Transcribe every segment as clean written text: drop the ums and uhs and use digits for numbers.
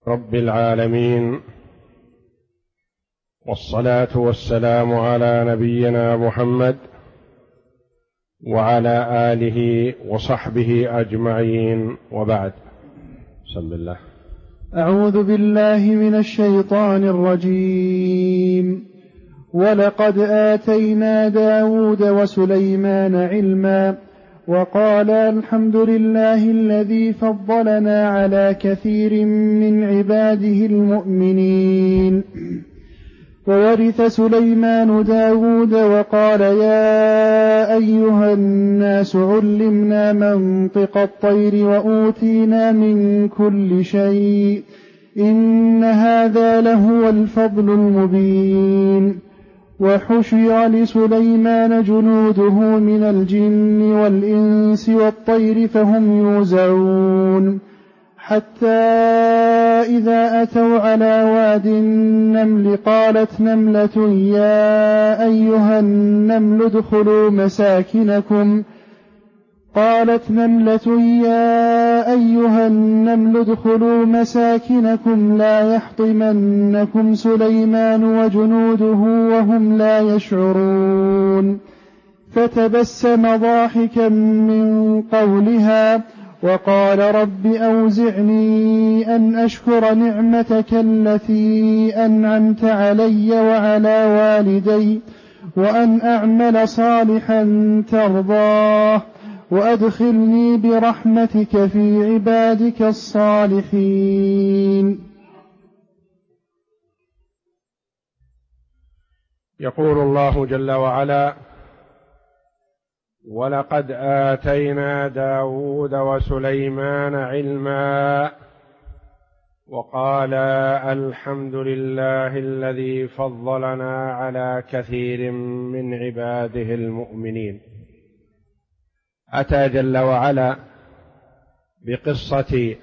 رب العالمين، والصلاة والسلام على نبينا محمد وعلى آله وصحبه أجمعين، وبعد. بسم الله. أعوذ بالله من الشيطان الرجيم. ولقد آتينا داود وسليمان علما وقال الحمد لله الذي فضلنا على كثير من عباده المؤمنين. وورث سليمان داود وقال يا أيها الناس علمنا منطق الطير وأوتينا من كل شيء إن هذا لهو الفضل المبين. وحشر لسليمان جنوده من الجن والإنس والطير فهم يوزعون حتى إذا أتوا على واد النمل قالت نملة يا أيها النمل ادخلوا مساكنكم لا يحطمنكم سليمان وجنوده وهم لا يشعرون. فتبسم ضاحكا من قولها وقال رب أوزعني أن أشكر نعمتك التي أنعمت علي وعلى والدي وأن أعمل صالحا ترضاه وأدخلني برحمتك في عبادك الصالحين. يقول الله جل وعلا: ولقد آتينا داود وسليمان علما وقال الحمد لله الذي فضلنا على كثير من عباده المؤمنين. أتى جل وعلا بقصة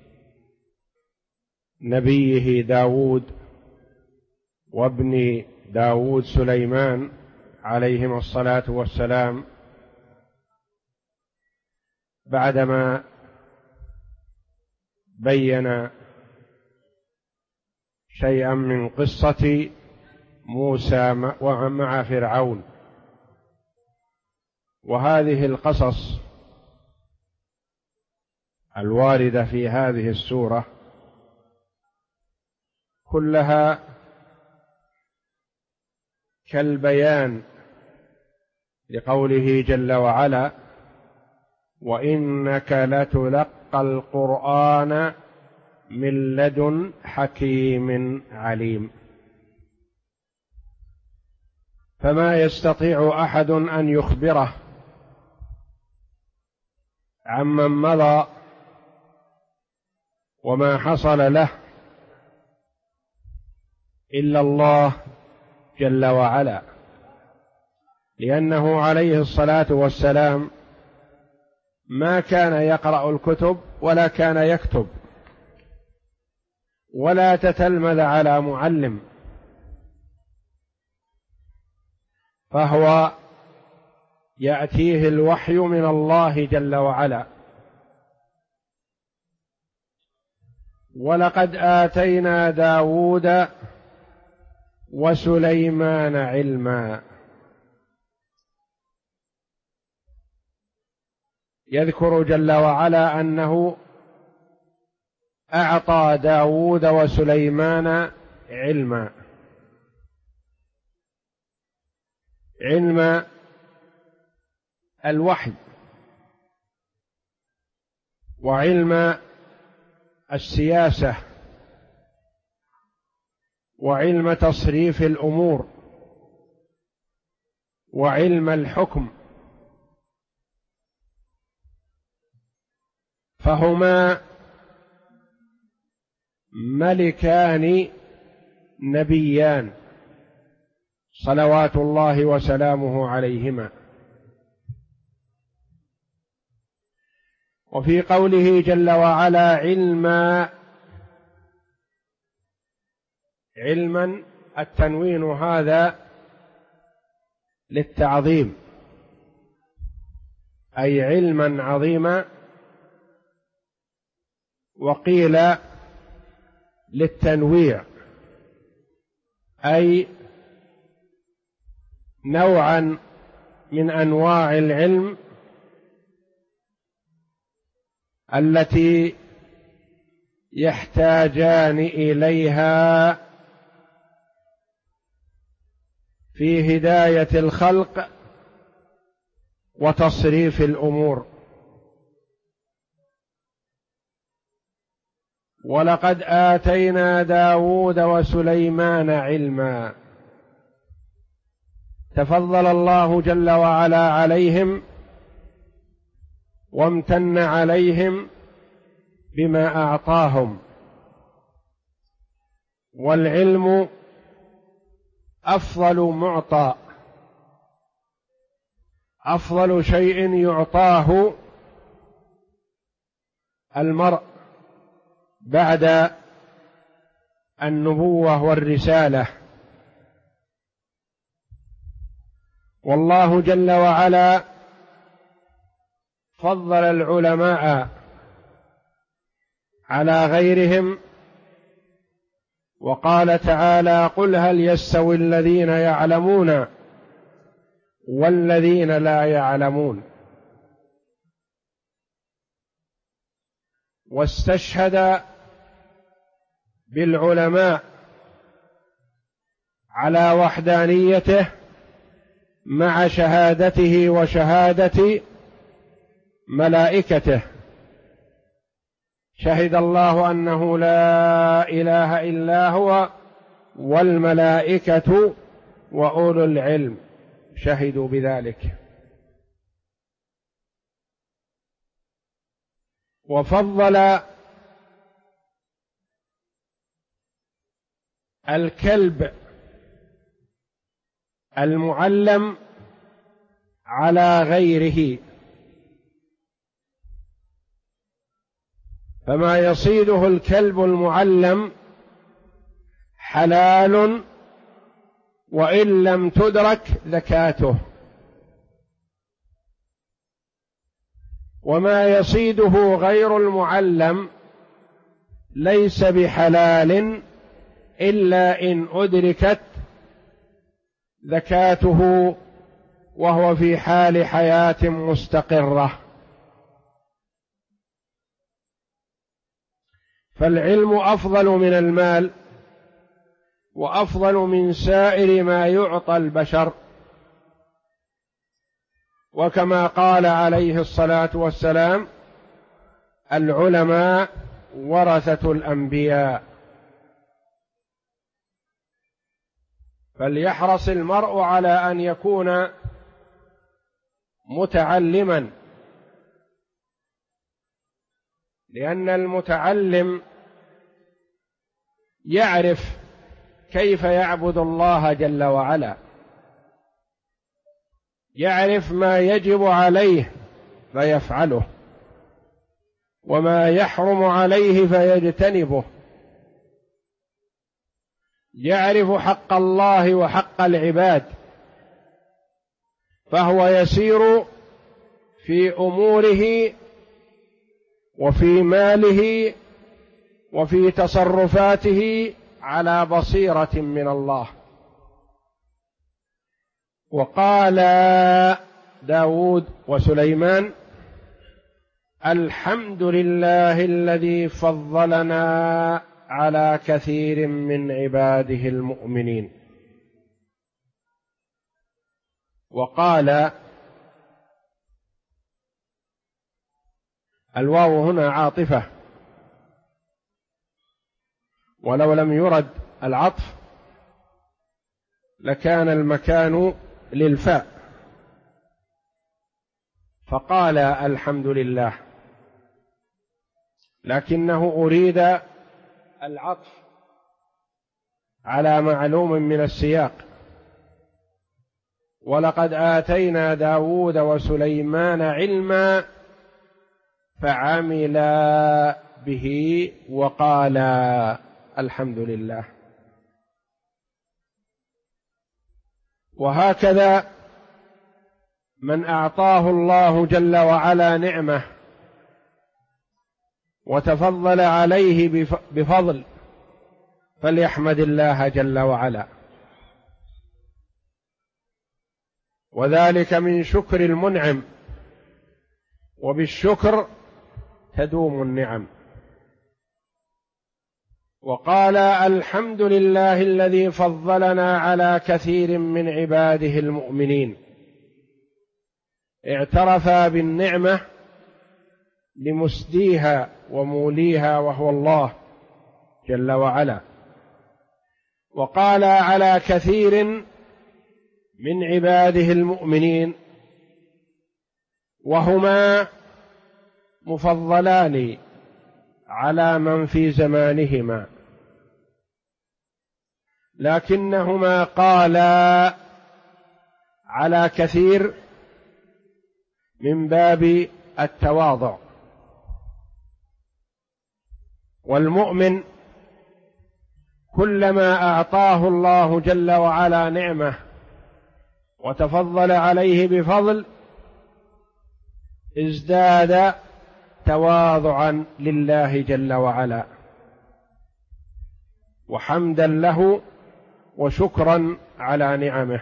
نبيه داود وابن داود سليمان عليهما الصلاة والسلام، بعدما بين شيئا من قصة موسى مع فرعون. وهذه القصص الواردة في هذه السورة كلها كالبيان لقوله جل وعلا: وإنك لتلقى القرآن من لدن حكيم عليم. فما يستطيع أحد أن يخبره عمن مضى وما حصل له إلا الله جل وعلا، لأنه عليه الصلاة والسلام ما كان يقرأ الكتب ولا كان يكتب ولا تتلمذ على معلم، فهو يأتيه الوحي من الله جل وعلا. ولقد آتينا داود وسليمان علما. يذكر جل وعلا أنه أعطى داود وسليمان علما، علم الوحي وعلم السياسة وعلم تصريف الأمور وعلم الحكم، فهما ملكان نبيان صلوات الله وسلامه عليهما. وفي قوله جل وعلا علما التنوين هذا للتعظيم، أي علما عظيما. وقيل للتنويع، أي نوعا من أنواع العلم التي يحتاجان إليها في هداية الخلق وتصريف الأمور. ولقد آتينا داود وسليمان علما، تفضل الله جل وعلا عليهم وامتن عليهم بما أعطاهم. والعلم أفضل معطى، أفضل شيء يعطاه المرء بعد النبوة والرسالة. والله جل وعلا فضل العلماء على غيرهم، وقال تعالى: قل هل يستوي الذين يعلمون والذين لا يعلمون. واستشهد بالعلماء على وحدانيته مع شهادته وشهادة ملائكته. شهد الله أنه لا إله إلا هو والملائكة وأولو العلم شهدوا بذلك. وفضل الكلب المعلم على غيره، فما يصيده الكلب المعلم حلال وإن لم تدرك زكاته، وما يصيده غير المعلم ليس بحلال إلا إن أدركت زكاته وهو في حال حياة مستقرة. فالعلم أفضل من المال وأفضل من سائر ما يعطى البشر، وكما قال عليه الصلاة والسلام: العلماء ورثة الأنبياء. فليحرص المرء على أن يكون متعلما، لأن المتعلم يعرف كيف يعبد الله جل وعلا، يعرف ما يجب عليه فيفعله وما يحرم عليه فيجتنبه، يعرف حق الله وحق العباد، فهو يسير في أموره وفي ماله وفي تصرفاته على بصيرة من الله. وقال داود وسليمان: الحمد لله الذي فضلنا على كثير من عباده المؤمنين. وقال الواو هنا عاطفة، ولو لم يرد العطف لكان المكان للفاء، فقال الحمد لله، لكنه أريد العطف على معلوم من السياق: ولقد آتينا داود وسليمان علما فعملا به وقالا الحمد لله. وهكذا من أعطاه الله جل وعلا نعمة وتفضل عليه بفضل فليحمد الله جل وعلا، وذلك من شكر المنعم، وبالشكر تدوم النعم. وقال الحمد لله الذي فضلنا على كثير من عباده المؤمنين، اعترفا بالنعمة لمسديها وموليها وهو الله جل وعلا. وقال على كثير من عباده المؤمنين، وهما مفضلان على من في زمانهما، لكنهما قالا على كثير من باب التواضع. والمؤمن كلما أعطاه الله جل وعلا نعمة وتفضل عليه بفضل ازداد تواضعا لله جل وعلا، وحمدا له وشكرا على نعمه.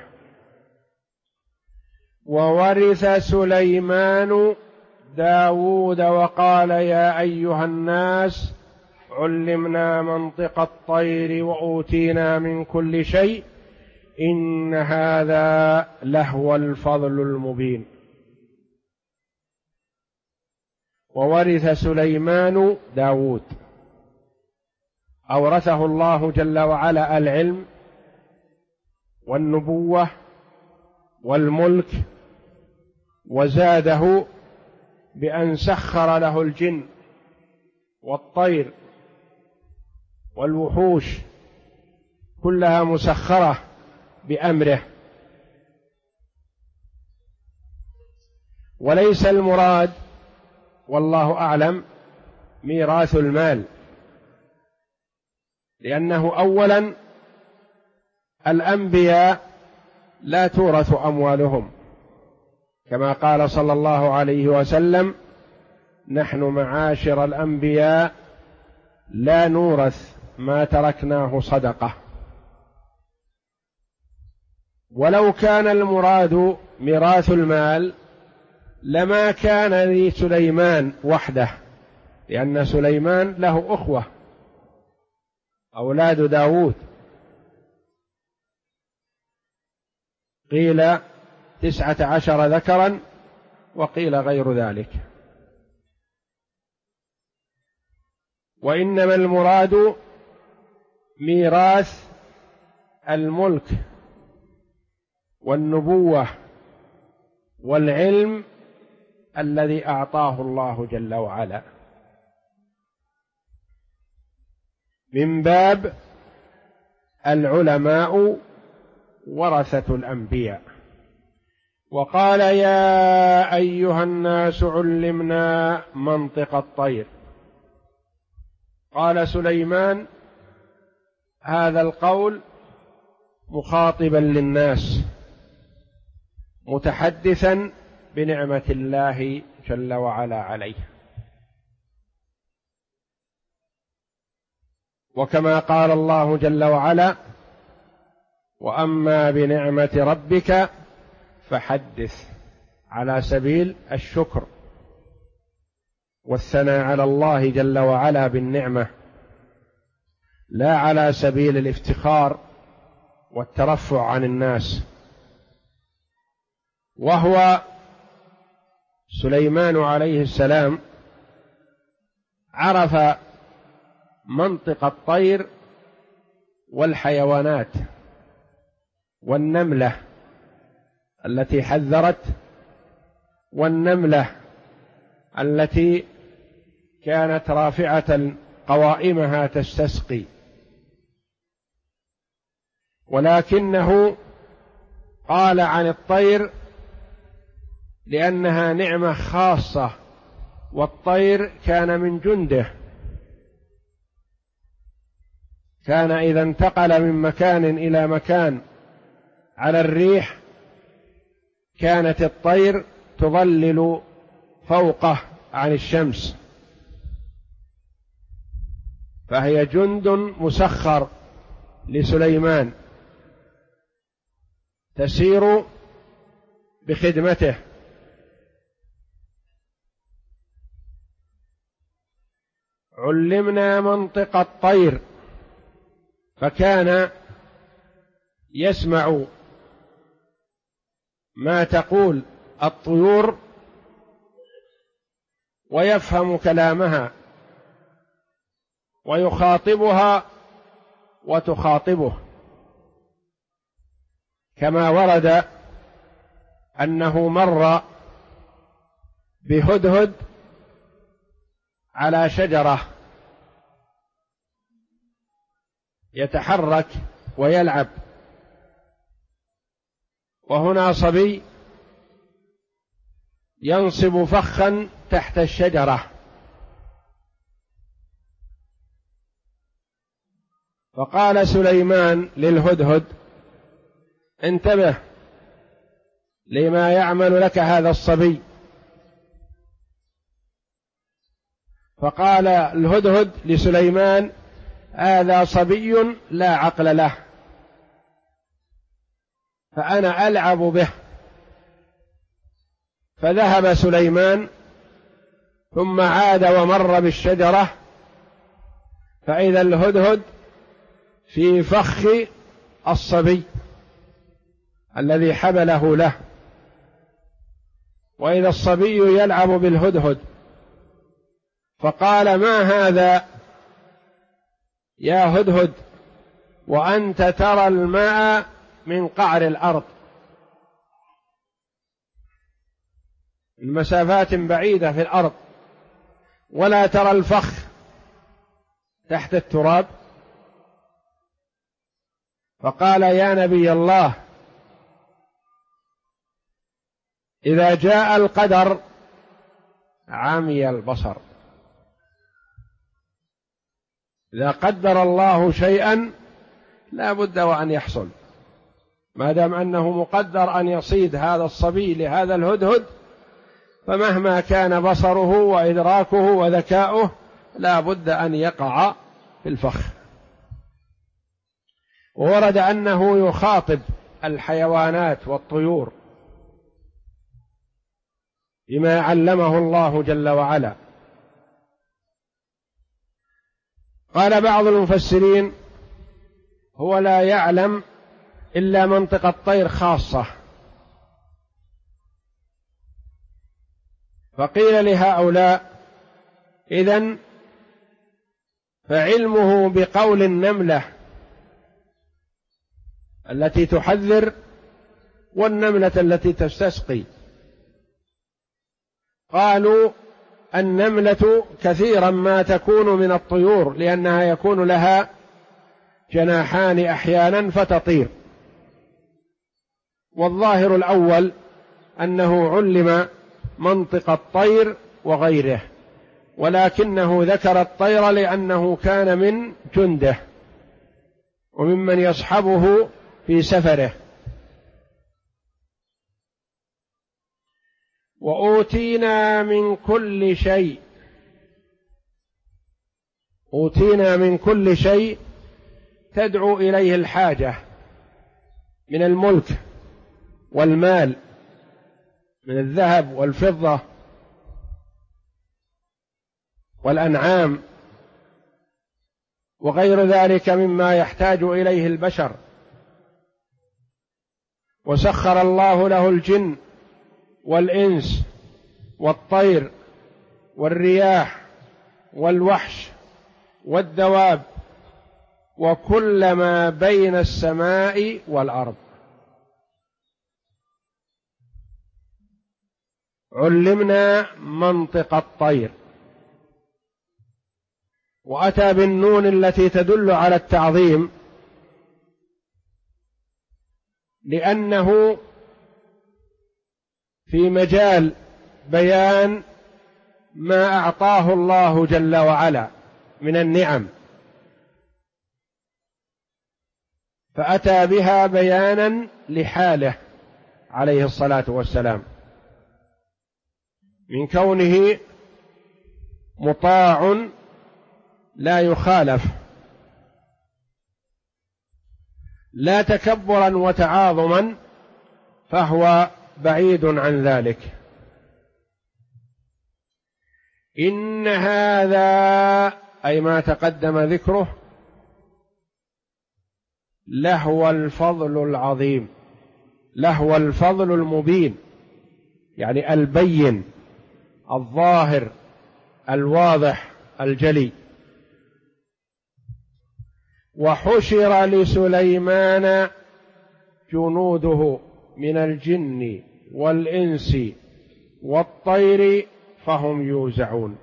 وورث سليمان داود وقال يا أيها الناس علمنا منطق الطير وأوتينا من كل شيء إن هذا لهو الفضل المبين. وورث سليمان داود، أورثه الله جل وعلا العلم والنبوة والملك، وزاده بأن سخر له الجن والطير والوحوش كلها مسخرة بأمره. وليس المراد والله أعلم ميراث المال، لأنه أولا الأنبياء لا تورث أموالهم، كما قال صلى الله عليه وسلم نحن معاشر الأنبياء لا نورث ما تركناه صدقة. ولو كان المراد ميراث المال لما كان لسليمان وحده، لأن سليمان له أخوة أولاد داود، قيل 19 ذكرا وقيل غير ذلك. وإنما المراد ميراث الملك والنبوة والعلم الذي أعطاه الله جل وعلا، من باب العلماء ورثة الأنبياء. وقال يا أيها الناس علمنا منطق الطير. قال سليمان هذا القول مخاطبا للناس، متحدثا بنعمة الله جل وعلا عليه. وكما قال الله جل وعلا وأما بنعمة ربك فحدث، على سبيل الشكر والثناء على الله جل وعلا بالنعمة، لا على سبيل الافتخار والترفع عن الناس. وهو سليمان عليه السلام عرف منطق الطير والحيوانات، والنملة التي حذرت، والنملة التي كانت رافعة قوائمها تستسقي، ولكنه قال عن الطير لأنها نعمة خاصة، والطير كان من جنده، كان إذا انتقل من مكان إلى مكان على الريح كانت الطير تظلل فوقه عن الشمس، فهي جند مسخر لسليمان تسير بخدمته، علمنا منطق الطير، فكان يسمع ما تقول الطيور ويفهم كلامها ويخاطبها وتخاطبه، كما ورد أنه مر بهدهد على شجرة يتحرك ويلعب، وهنا صبي ينصب فخا تحت الشجرة، فقال سليمان للهدهد: انتبه لما يعمل لك هذا الصبي. فقال الهدهد لسليمان: هذا صبي لا عقل له، فأنا ألعب به. فذهب سليمان ثم عاد ومر بالشجرة، فإذا الهدهد في فخ الصبي الذي حبله له، وإذا الصبي يلعب بالهدهد، فقال: ما هذا يا هدهد وأنت ترى الماء من قعر الأرض، المسافات بعيدة في الأرض، ولا ترى الفخ تحت التراب؟ فقال: يا نبي الله، إذا جاء القدر عمي البصر، إذا قدر الله شيئا لا بد وأن يحصل، ما دام أنه مقدر أن يصيد هذا الصبي لهذا الهدهد، فمهما كان بصره وإدراكه وذكاؤه لا بد أن يقع في الفخ. وورد أنه يخاطب الحيوانات والطيور بما علمه الله جل وعلا. قال بعض المفسرين: هو لا يعلم إلا منطق الطير خاصة. فقيل لهؤلاء: إذن فعلمه بقول النملة التي تحذر والنملة التي تستسقي. قالوا: النملة كثيرا ما تكون من الطيور، لأنها يكون لها جناحان أحيانا فتطير، والظاهر الأول أنه علم منطق الطير وغيره، ولكنه ذكر الطير لأنه كان من جنده وممن يصحبه في سفره. وأوتينا من كل شيء، أوتينا من كل شيء تدعو إليه الحاجة من الملك والمال، من الذهب والفضة والأنعام وغير ذلك مما يحتاج إليه البشر. وسخر الله له الجن والإنس والطير والرياح والوحش والدواب وكل ما بين السماء والأرض. علمنا منطق الطير، وأتى بالنون التي تدل على التعظيم، لأنه في مجال بيان ما أعطاه الله جل وعلا من النعم، فأتى بها بيانا لحاله عليه الصلاة والسلام، من كونه مطاع لا يخالف، لا تكبرا وتعاظما فهو بعيد عن ذلك. إن هذا أي ما تقدم ذكره لهو الفضل العظيم، لهو الفضل المبين، يعني البين الظاهر الواضح الجلي. وحشر لسليمان جنوده من الجن والإنس والطير فهم يوزعون.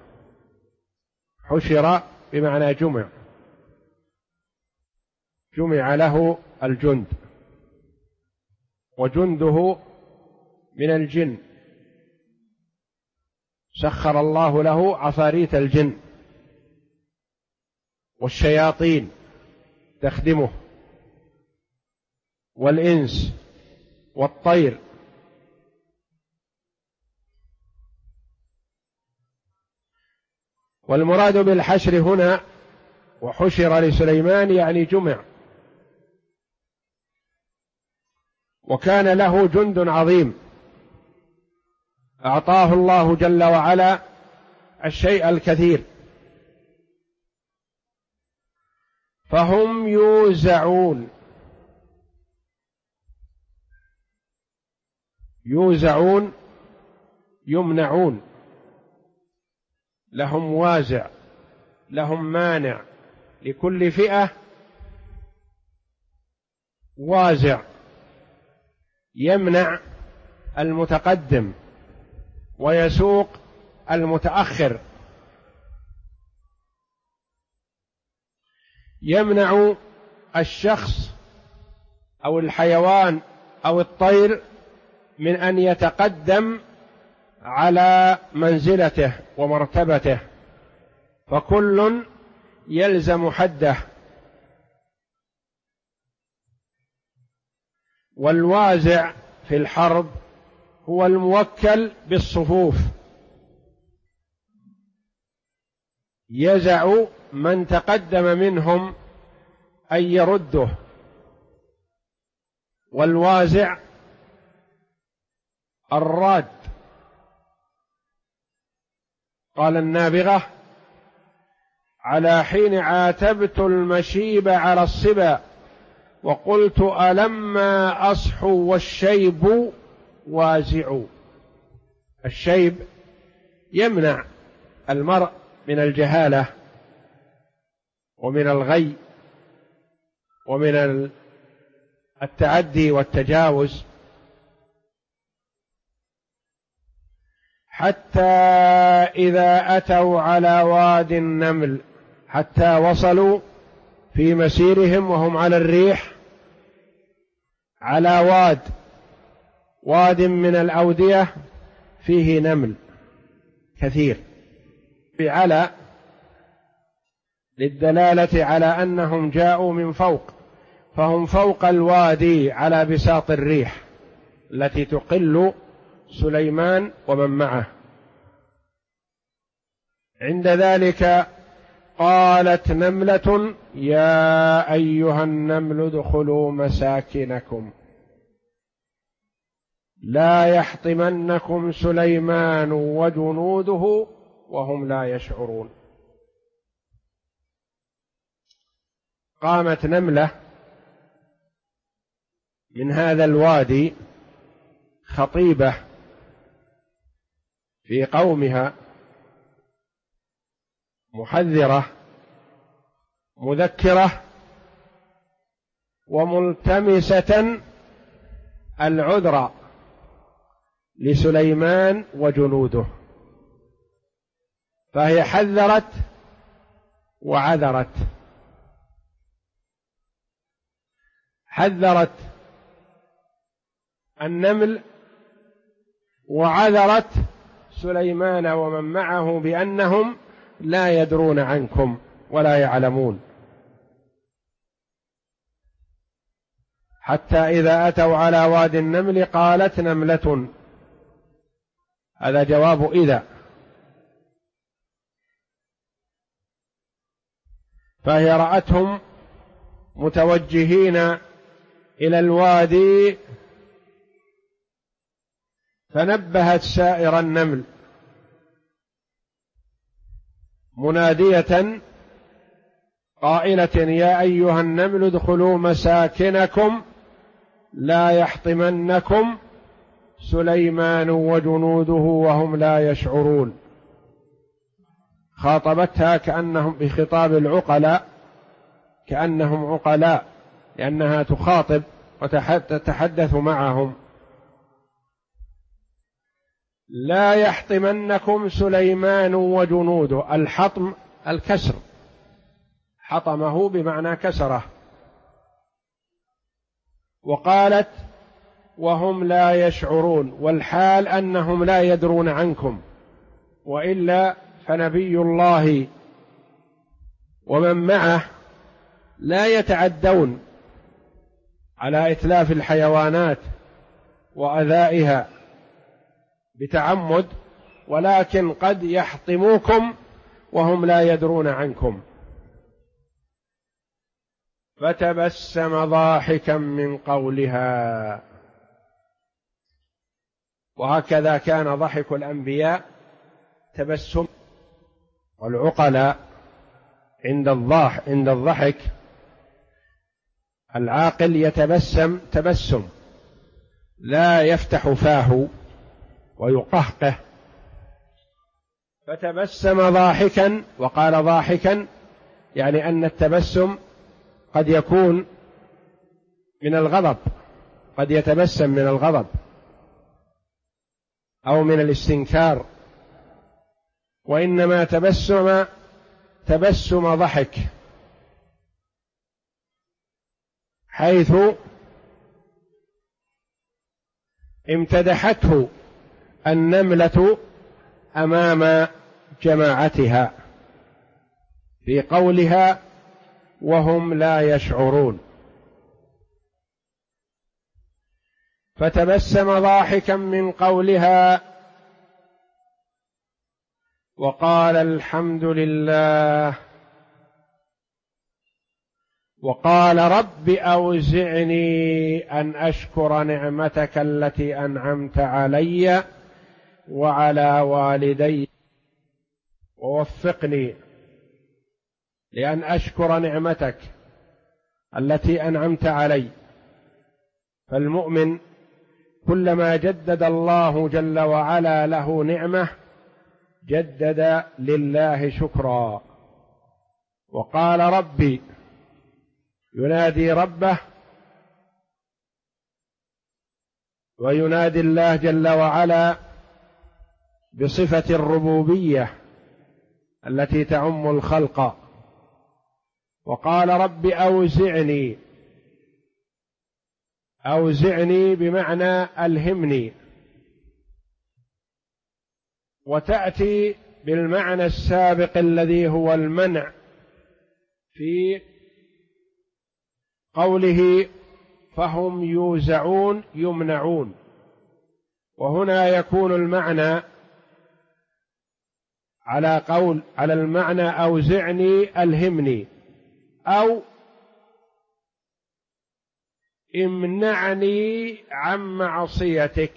حشر بمعنى جمع، جمع له الجند، وجنده من الجن، سخر الله له عفاريت الجن والشياطين تخدمه، والإنس والطير. والمراد بالحشر هنا وحشر لسليمان يعني جمع، وكان له جند عظيم أعطاه الله جل وعلا الشيء الكثير، فهم يوزعون. يوزعون يمنعون، لهم وازع، لهم مانع، لكل فئة وازع يمنع المتقدم ويسوق المتأخر، يمنع الشخص أو الحيوان أو الطير من أن يتقدم على منزلته ومرتبته، فكل يلزم حده. والوازع في الحرب هو الموكل بالصفوف، يزع من تقدم منهم أن يرده. والوازع الراد. قال النابغة: على حين عاتبت المشيب على الصبا وقلت ألما أصحو والشيب وازع. الشيب يمنع المرء من الجهالة ومن الغي ومن التعدي والتجاوز، حتى إذا أتوا على وادي النمل، حتى وصلوا في مسيرهم وهم على الريح على واد من الأودية فيه نمل كثير، بعلى للدلالة على أنهم جاءوا من فوق، فهم فوق الوادي على بساط الريح التي تقل سليمان ومن معه. عند ذلك قالت نملة: يا أيها النمل ادخلوا مساكنكم لا يحطمنكم سليمان وجنوده وهم لا يشعرون. قامت نملة من هذا الوادي خطيبة في قومها، محذرة مذكرة وملتمسة العذر لسليمان وجنوده، فهي حذرت وعذرت. حذرت النمل وعذرت سليمان ومن معه بأنهم لا يدرون عنكم ولا يعلمون، حتى إذا أتوا على واد النمل قالت نملة، هذا جواب إذا، فهي رأتهم متوجهين إلى الوادي فنبهت سائر النمل منادية قائلة: يا أيها النمل ادخلوا مساكنكم لا يحطمنكم سليمان وجنوده وهم لا يشعرون. خاطبتها كأنهم بخطاب العقلاء، كأنهم عقلاء، لأنها تخاطب وتتحدث معهم. لا يحطمنكم سليمان وجنوده. الحطم الكسر، حطمه بمعنى كسره. وقالت: وهم لا يشعرون، والحال أنهم لا يدرون عنكم، وإلا فنبي الله ومن معه لا يتعدون على إتلاف الحيوانات وأذائها بتعمد، ولكن قد يحطموكم وهم لا يدرون عنكم. فتبسم ضاحكا من قولها. وهكذا كان ضحك الأنبياء تبسم، والعقلاء عند الضحك العاقل يتبسم تبسم، لا يفتح فاه ويقهقه. فتبسم ضاحكا، وقال ضاحكا يعني أن التبسم قد يكون من الغضب، قد يتبسم من الغضب أو من الاستنكار، وإنما تبسم ضحك، حيث امتدحته النملة أمام جماعتها في قولها: وهم لا يشعرون. فتبسم ضاحكا من قولها وقال: الحمد لله. وقال: رب أوزعني أن أشكر نعمتك التي أنعمت علي وعلى والدي، ووفقني لأن أشكر نعمتك التي أنعمت علي. فالمؤمن كلما جدد الله جل وعلا له نعمة جدد لله شكرا. وقال: ربي، ينادي ربه وينادي الله جل وعلا بصفة الربوبية التي تعم الخلق. وقال: رب أوزعني. أوزعني بمعنى ألهمني، وتأتي بالمعنى السابق الذي هو المنع في قوله فهم يوزعون يمنعون. وهنا يكون المعنى على المعنى أوزعني ألهمني، أو امنعني عن معصيتك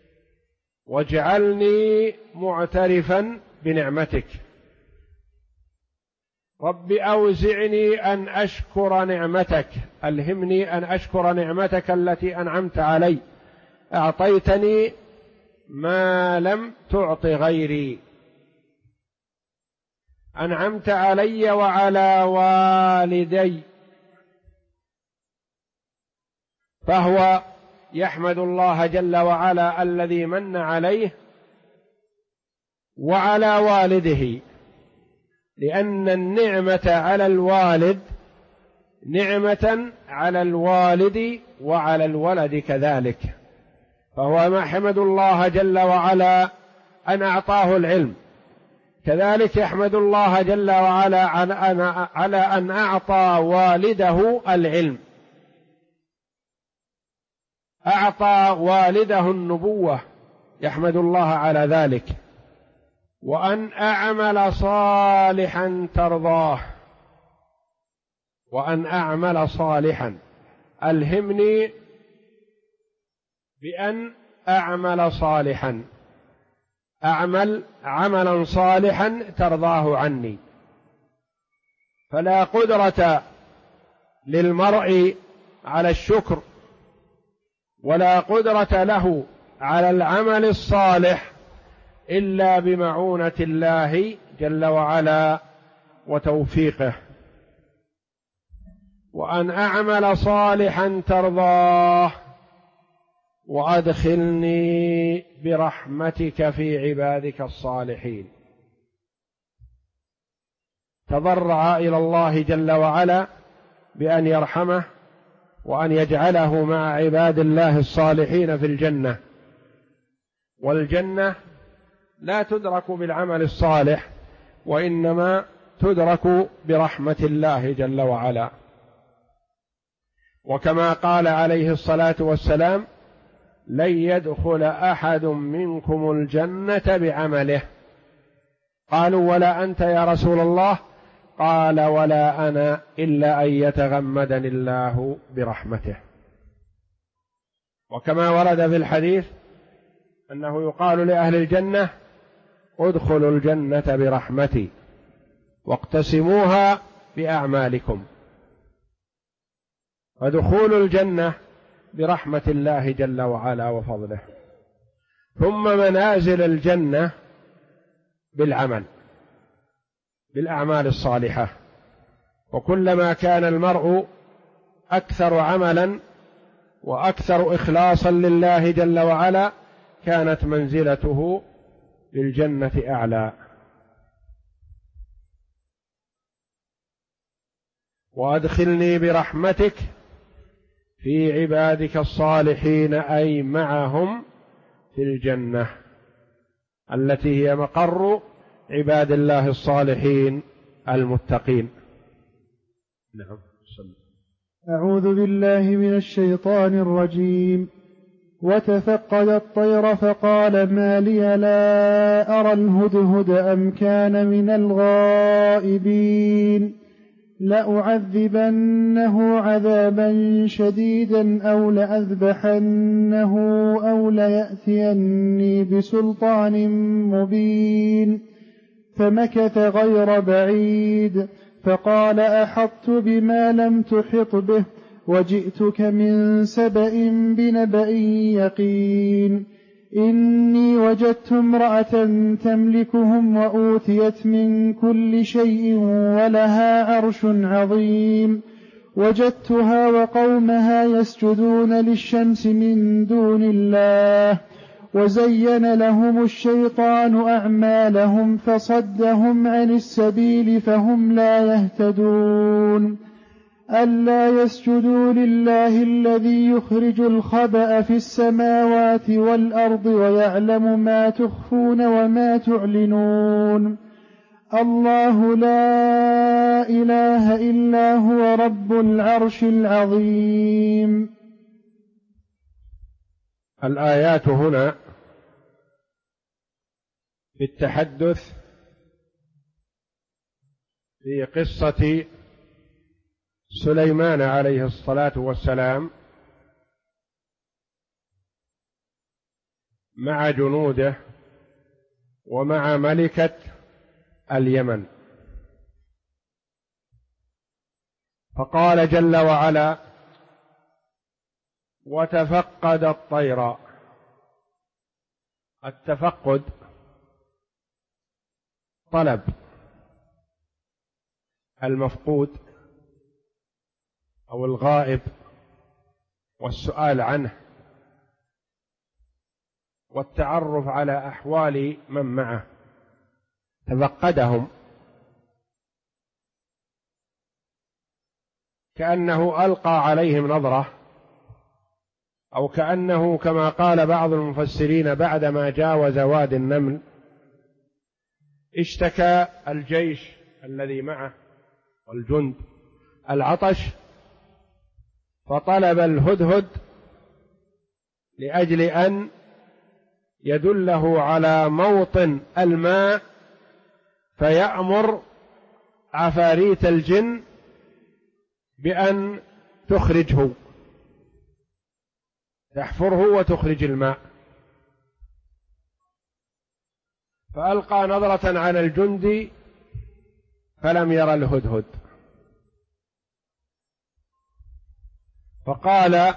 واجعلني معترفا بنعمتك. رب أوزعني أن أشكر نعمتك، ألهمني أن أشكر نعمتك التي أنعمت علي، أعطيتني ما لم تعط غيري، أنعمت علي وعلى والدي. فهو يحمد الله جل وعلا الذي من عليه وعلى والده، لأن النعمة على الوالد نعمة على الوالد وعلى الولد كذلك. فهو يحمد الله جل وعلا أن أعطاه العلم، كذلك يحمد الله جل وعلا على أن أعطى والده العلم، أعطى والده النبوة، يحمد الله على ذلك. وأن أعمل صالحا ترضاه، وأن أعمل صالحا ألهمني بأن أعمل صالحا، أعمل عملا صالحا ترضاه عني. فلا قدرة للمرء على الشكر ولا قدرة له على العمل الصالح إلا بمعونة الله جل وعلا وتوفيقه. وأن أعمل صالحا ترضاه وأدخلني برحمتك في عبادك الصالحين. تضرع إلى الله جل وعلا بأن يرحمه وأن يجعله مع عباد الله الصالحين في الجنة. والجنة لا تدرك بالعمل الصالح، وإنما تدرك برحمة الله جل وعلا. وكما قال عليه الصلاة والسلام: لن يدخل أحد منكم الجنة بعمله. قالوا: ولا أنت يا رسول الله؟ قال: ولا أنا إلا أن يتغمدني الله برحمته. وكما ورد في الحديث أنه يقال لأهل الجنة: ادخلوا الجنة برحمتي واقتسموها بأعمالكم. فدخول الجنة برحمة الله جل وعلا وفضله. ثم منازل الجنة بالعمل، بالأعمال الصالحة. وكلما كان المرء أكثر عملا وأكثر إخلاصا لله جل وعلا كانت منزلته للجنة أعلى. وأدخلني برحمتك في عبادك الصالحين، أي معهم في الجنة التي هي مقر عباد الله الصالحين المتقين. نعم. أعوذ بالله من الشيطان الرجيم. وتفقد الطير فقال: ما لي لا أرى الهدهد أم كان من الغائبين لأعذبنه عذابا شديدا أو لأذبحنه أو ليأتيني بسلطان مبين. فمكث غير بعيد فقال: أحطت بما لم تحط به وجئتك من سبأ بنبأ يقين. إني وجدت امرأة تملكهم وأوتيت من كل شيء ولها عرش عظيم. وجدتها وقومها يسجدون للشمس من دون الله وزين لهم الشيطان أعمالهم فصدهم عن السبيل فهم لا يهتدون. ألا يسجدوا لله الذي يخرج الخبأ في السماوات والأرض ويعلم ما تخفون وما تعلنون. الله لا إله إلا هو رب العرش العظيم. الآيات هنا بالتحدث في قصة سليمان عليه الصلاة والسلام مع جنوده ومع ملكة اليمن. فقال جل وعلا: وتفقد الطير. التفقد طلب المفقود أو الغائب والسؤال عنه والتعرف على أحوال من معه. تفقدهم كأنه ألقى عليهم نظرة، أو كأنه كما قال بعض المفسرين بعدما جاوز وادي النمل اشتكى الجيش الذي معه والجند العطش، فطلب الهدهد لأجل أن يدله على موطن الماء فيأمر عفاريت الجن بأن تخرجه تحفره وتخرج الماء. فألقى نظرة على الجندي فلم ير الهدهد، فقال: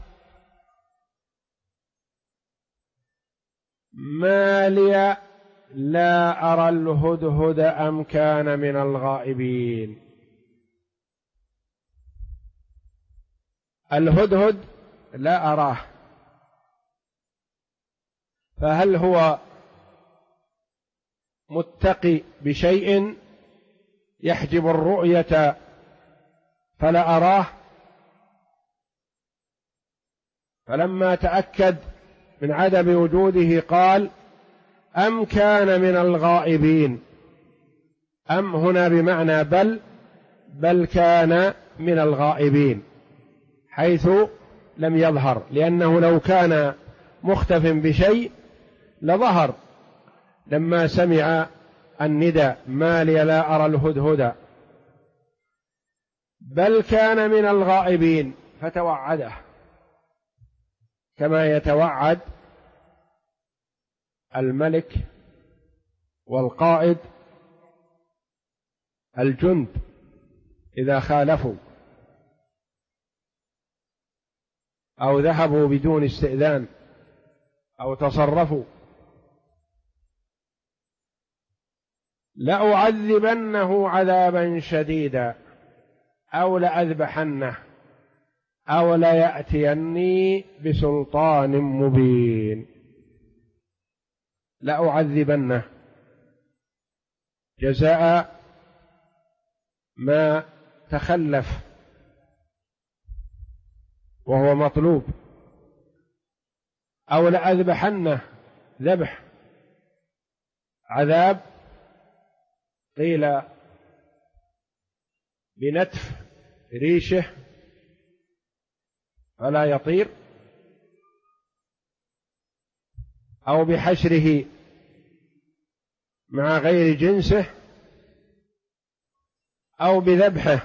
ما لي لا أرى الهدهد أم كان من الغائبين؟ الهدهد لا أراه، فهل هو متقي بشيء يحجب الرؤية فلا أراه؟ فلما تأكد من عدم وجوده قال: أم كان من الغائبين. أم هنا بمعنى بل كان من الغائبين، حيث لم يظهر، لأنه لو كان مختف بشيء لظهر لما سمع النداء: ما لي لا أرى الهدهد، بل كان من الغائبين، فتوعده كما يتوعد الملك والقائد الجند إذا خالفوا أو ذهبوا بدون استئذان أو تصرفوا. لأعذبنه عذابا شديدا أو لأذبحنه أو ليأتيني بسلطان مبين. لأعذبنه جزاء ما تخلف وهو مطلوب، أو لأذبحنه ذبح عذاب، قيل بنتف ريشه فلا يطير، أو بحشره مع غير جنسه، أو بذبحه،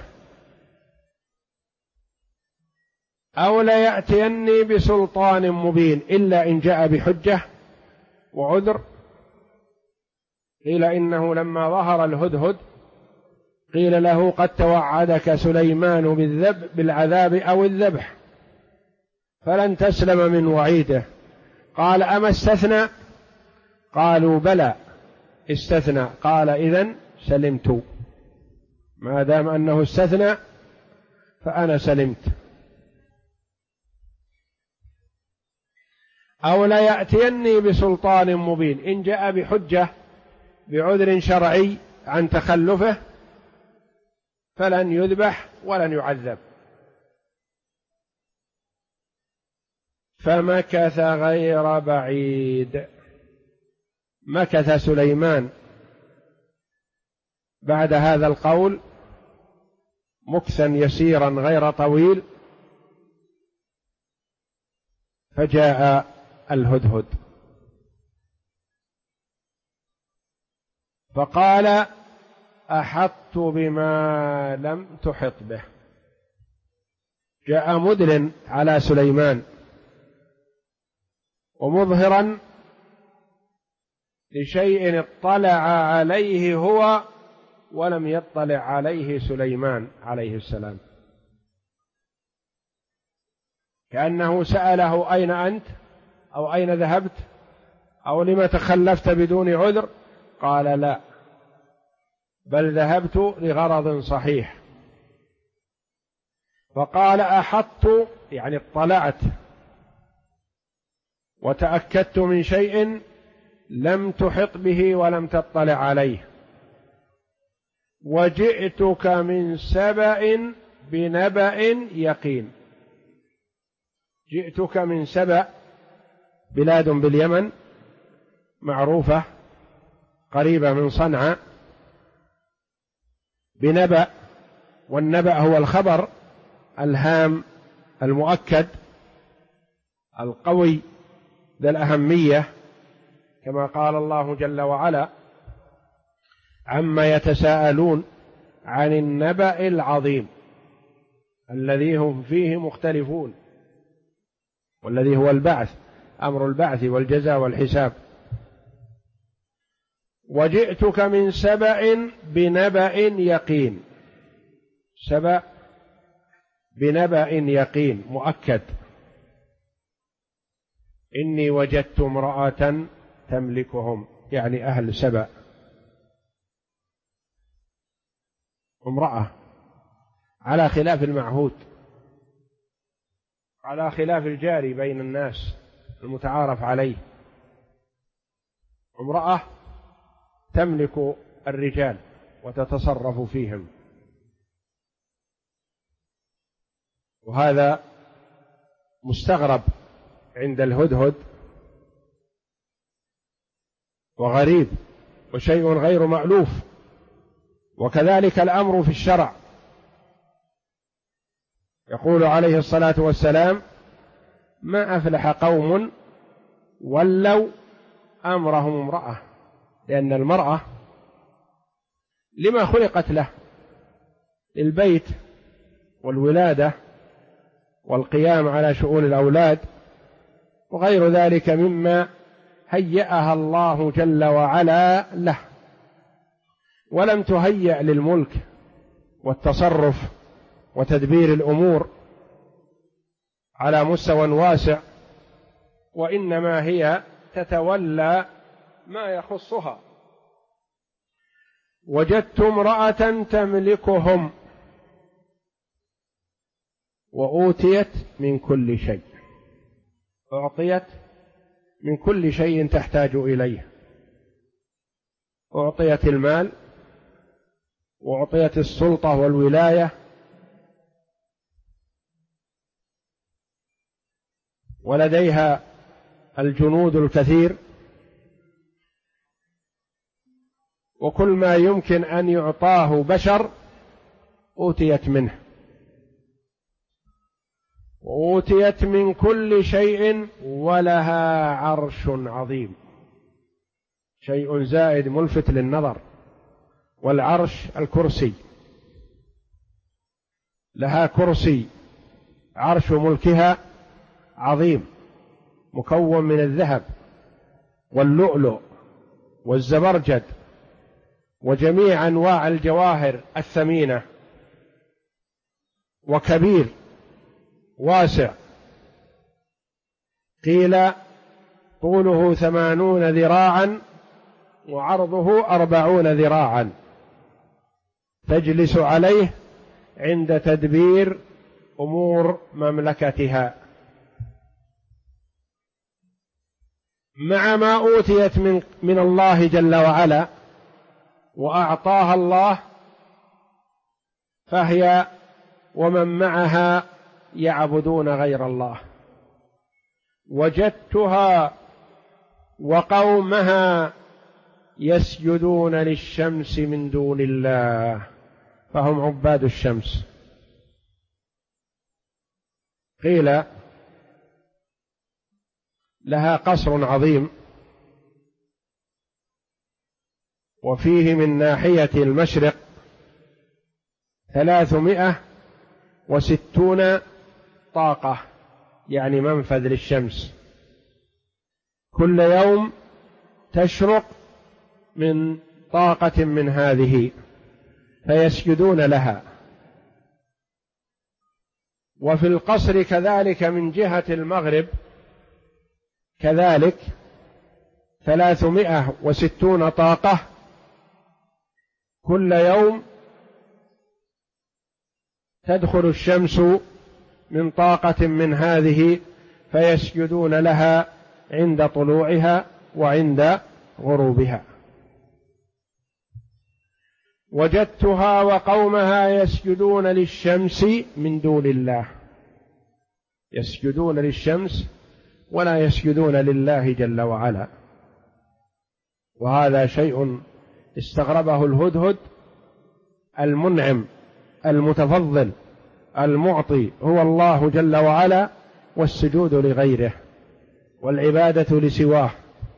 أو ليأتيني بسلطان مبين، إلا إن جاء بحجة وعذر. قيل إنه لما ظهر الهدهد قيل له: قد توعدك سليمان بالعذاب أو الذبح فلن تسلم من وعيده. قال: أما استثنى؟ قالوا: بلى استثنى. قال: إذن سلمت، ما دام أنه استثنى فأنا سلمت. أو لا يأتيني بسلطان مبين، إن جاء بحجة بعذر شرعي عن تخلفه فلن يذبح ولن يعذب. فمكث غير بعيد، مكث سليمان بعد هذا القول مكثا يسيرا غير طويل، فجاء الهدهد فقال: أحطت بما لم تحط به. جاء مدل على سليمان ومظهرا لشيء اطلع عليه هو ولم يطلع عليه سليمان عليه السلام، كأنه سأله: أين أنت؟ أو أين ذهبت؟ أو لم تخلفت بدون عذر؟ قال: لا، بل ذهبت لغرض صحيح. فقال: أحطت يعني اطلعت وتأكدت من شيء لم تحط به ولم تطلع عليه، وجئتك من سبأ بنبأ يقين. جئتك من سبأ، بلاد باليمن معروفة قريبة من صنعاء، بنبأ، والنبأ هو الخبر الهام المؤكد القوي ذا الأهمية، كما قال الله جل وعلا: عما يتساءلون عن النبأ العظيم الذي هم فيه مختلفون. والذي هو البعث، أمر البعث والجزاء والحساب. وجئتك من سبأ بنبأ يقين، سبأ بنبأ يقين مؤكد. إني وجدت امرأة تملكهم، يعني أهل سبأ، امرأة على خلاف المعهود، على خلاف الجاري بين الناس المتعارف عليه، امرأة تملك الرجال وتتصرف فيهم، وهذا مستغرب عند الهدهد وغريب وشيء غير مألوف. وكذلك الأمر في الشرع، يقول عليه الصلاة والسلام: ما أفلح قوم ولوا أمرهم امرأة، لأن المرأة لما خلقت له، البيت والولادة والقيام على شؤون الأولاد وغير ذلك مما هيأها الله جل وعلا له، ولم تهيأ للملك والتصرف وتدبير الأمور على مستوى واسع، وإنما هي تتولى ما يخصها. وجدت امرأة تملكهم وأوتيت من كل شيء، أعطيت من كل شيء تحتاج إليه، أعطيت المال وأعطيت السلطة والولاية، ولديها الجنود الكثير، وكل ما يمكن أن يعطاه بشر أوتيت منه، وأوتيت من كل شيء، ولها عرش عظيم، شيء زائد ملفت للنظر، والعرش الكرسي، لها كرسي، عرش ملكها عظيم مكون من الذهب واللؤلؤ والزبرجد وجميع أنواع الجواهر الثمينة، وكبير واسع، قيل طوله 80 ذراعا وعرضه 40 ذراعا، تجلس عليه عند تدبير أمور مملكتها. مع ما أوتيت من الله جل وعلا وأعطاها الله، فهي ومن معها يعبدون غير الله. وجدتها وقومها يسجدون للشمس من دون الله، فهم عباد الشمس. قيل لها قصر عظيم، وفيه من ناحية المشرق 360 طاقة، يعني منفذ للشمس، كل يوم تشرق من طاقة من هذه، فيسجدون لها. وفي القصر كذلك من جهة المغرب كذلك 360 طاقة، كل يوم تدخل الشمس من طاقة من هذه، فيسجدون لها عند طلوعها وعند غروبها. وجدتها وقومها يسجدون للشمس من دون الله، يسجدون للشمس ولا يسجدون لله جل وعلا. وهذا شيء استغربه الهدهد. المنعم المتفضل المعطي هو الله جل وعلا، والسجود لغيره والعبادة لسواه.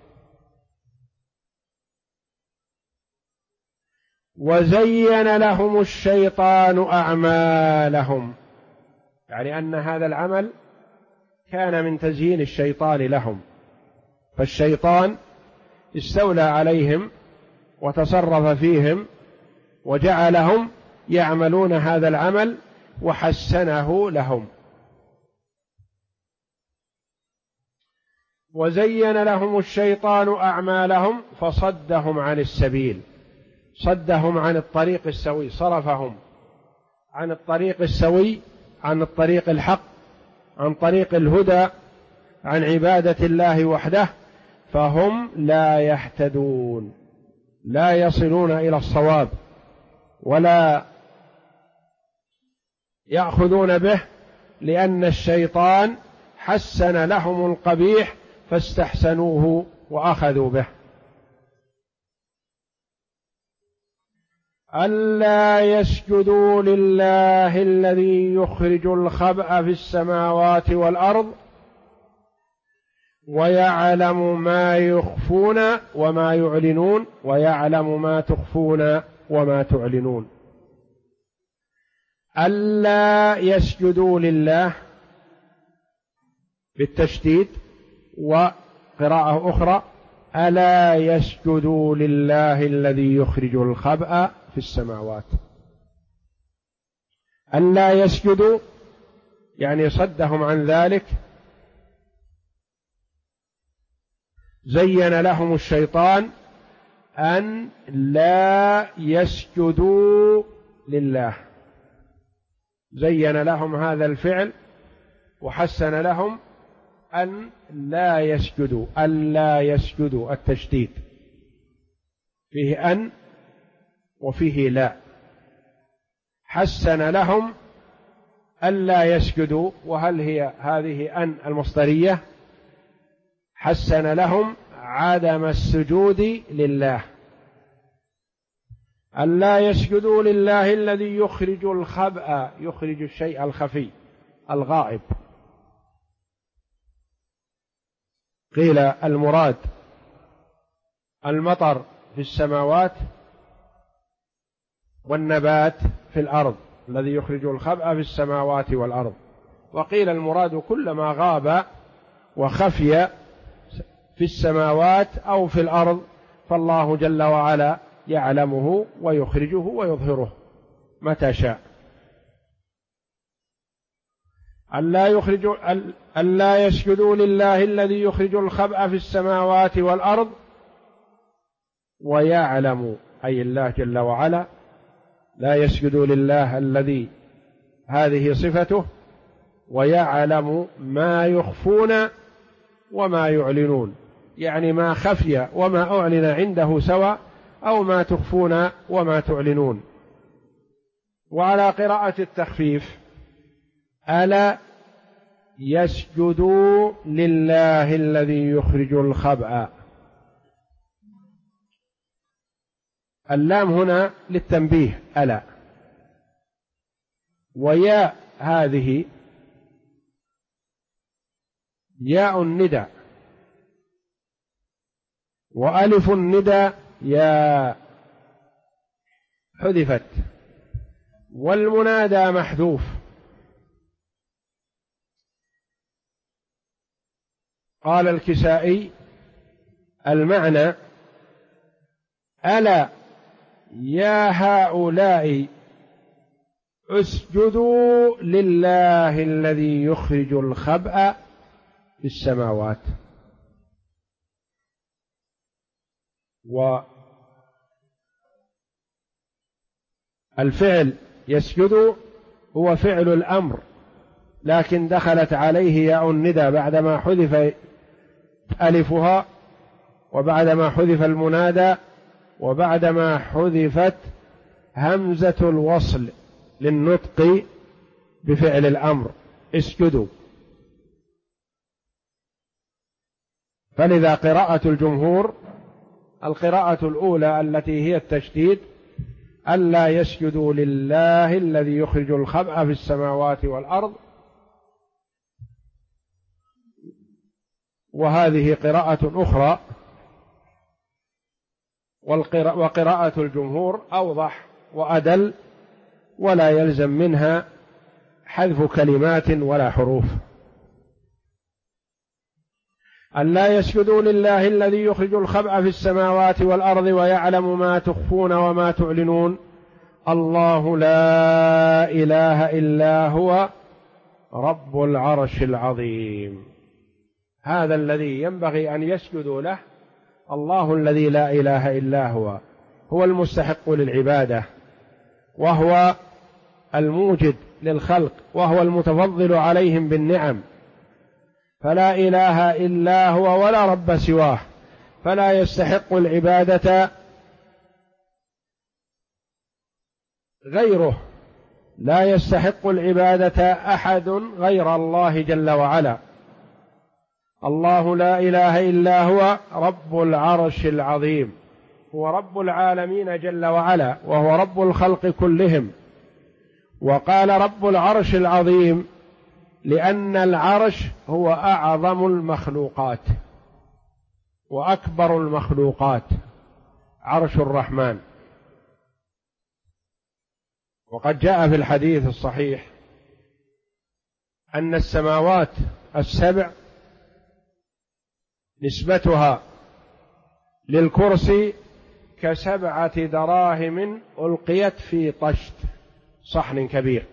وزين لهم الشيطان أعمالهم، يعني أن هذا العمل كان من تزيين الشيطان لهم، فالشيطان استولى عليهم وتصرف فيهم وجعلهم يعملون هذا العمل وحسنه لهم. وزين لهم الشيطان أعمالهم فصدهم عن السبيل، صدهم عن الطريق السوي، صرفهم عن الطريق السوي، عن الطريق الحق، عن طريق الهدى، عن عبادة الله وحده، فهم لا يهتدون، لا يصلون إلى الصواب ولا يأخذون به، لأن الشيطان حسن لهم القبيح فاستحسنوه وأخذوا به. ألا يسجدوا لله الذي يخرج الخبأ في السماوات والأرض ويعلم ما يخفون وما يعلنون، ويعلم ما تخفون وما تعلنون. ألا يسجدوا لله بالتشديد، وقراءة أخرى ألا يسجدوا لله الذي يخرج الخبأ في السماوات. ألا يسجدوا يعني صدهم عن ذلك، زين لهم الشيطان أن لا يسجدوا لله، زين لهم هذا الفعل وحسن لهم أن لا يسجدوا، ألا يسجدوا، التشديد فيه أن وفيه لا، حسن لهم ألا يسجدوا. وهل هي هذه أن المصدرية؟ حسن لهم عدم السجود لله، ألا يسجدوا لله الذي يخرج الخبأ، يخرج الشيء الخفي الغائب. قيل المراد المطر في السماوات والنبات في الأرض، الذي يخرج الخبأ في السماوات والأرض. وقيل المراد كل ما غاب وخفي في السماوات أو في الأرض، فالله جل وعلا يعلمه ويخرجه ويظهره متى شاء. ألا يسجدوا لله الذي يخرج الخبأ في السماوات والأرض ويعلم، أي الله جل وعلا، لا يسجدوا لله الذي هذه صفته، ويعلم ما يخفون وما يعلنون، يعني ما خفي وما أعلن عنده سواء، أو ما تخفون وما تعلنون. وعلى قراءة التخفيف ألا يسجدوا لله الذي يخرج الخبأ. اللام هنا للتنبيه ألا، وياء هذه ياء الندى، وألف الندى يا حذفت، والمنادى محذوف. قال الكسائي المعنى ألا يا هؤلاء اسجدوا لله الذي يخرج الخبأ في السماوات. والفعل يسجد هو فعل الأمر، لكن دخلت عليه ياء الندى بعدما حذف ألفها، وبعدما حذف المنادى، وبعدما حذفت همزة الوصل للنطق بفعل الأمر اسجدوا. فلذا قراءة الجمهور القراءة الأولى التي هي التشديد ألا يسجدوا لله الذي يخرج الخبأ في السماوات والأرض، وهذه قراءة أخرى. وقراءة الجمهور أوضح وأدل، ولا يلزم منها حذف كلمات ولا حروف. أن لا يسجدوا لله الذي يخرج الخبأ في السماوات والأرض ويعلم ما تخفون وما تعلنون الله لا إله إلا هو رب العرش العظيم. هذا الذي ينبغي أن يسجدوا له، الله الذي لا إله إلا هو، هو المستحق للعبادة، وهو الموجد للخلق، وهو المتفضل عليهم بالنعم، فلا إله إلا هو ولا رب سواه، فلا يستحق العبادة غيره، لا يستحق العبادة أحد غير الله جل وعلا. الله لا إله إلا هو رب العرش العظيم، هو رب العالمين جل وعلا، وهو رب الخلق كلهم. وقال رب العرش العظيم لأن العرش هو أعظم المخلوقات وأكبر المخلوقات، عرش الرحمن. وقد جاء في الحديث الصحيح أن السماوات السبع نسبتها للكرسي ك7 دراهم ألقيت في طشت، صحن كبير.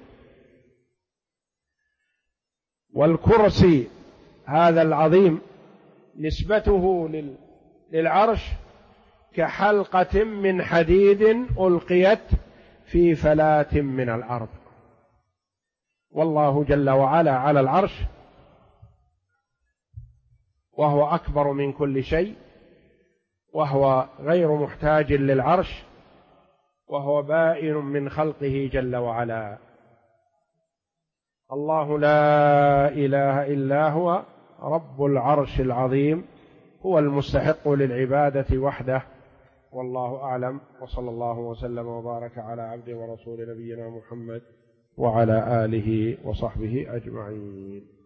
والكرسي هذا العظيم نسبته للعرش كحلقة من حديد ألقيت في فلاة من الأرض. والله جل وعلا على العرش، وهو أكبر من كل شيء، وهو غير محتاج للعرش، وهو بائن من خلقه جل وعلا. الله لا إله إلا هو رب العرش العظيم، هو المستحق للعبادة وحده. والله أعلم، وصلى الله وسلم وبارك على عبده ورسول نبينا محمد وعلى آله وصحبه أجمعين.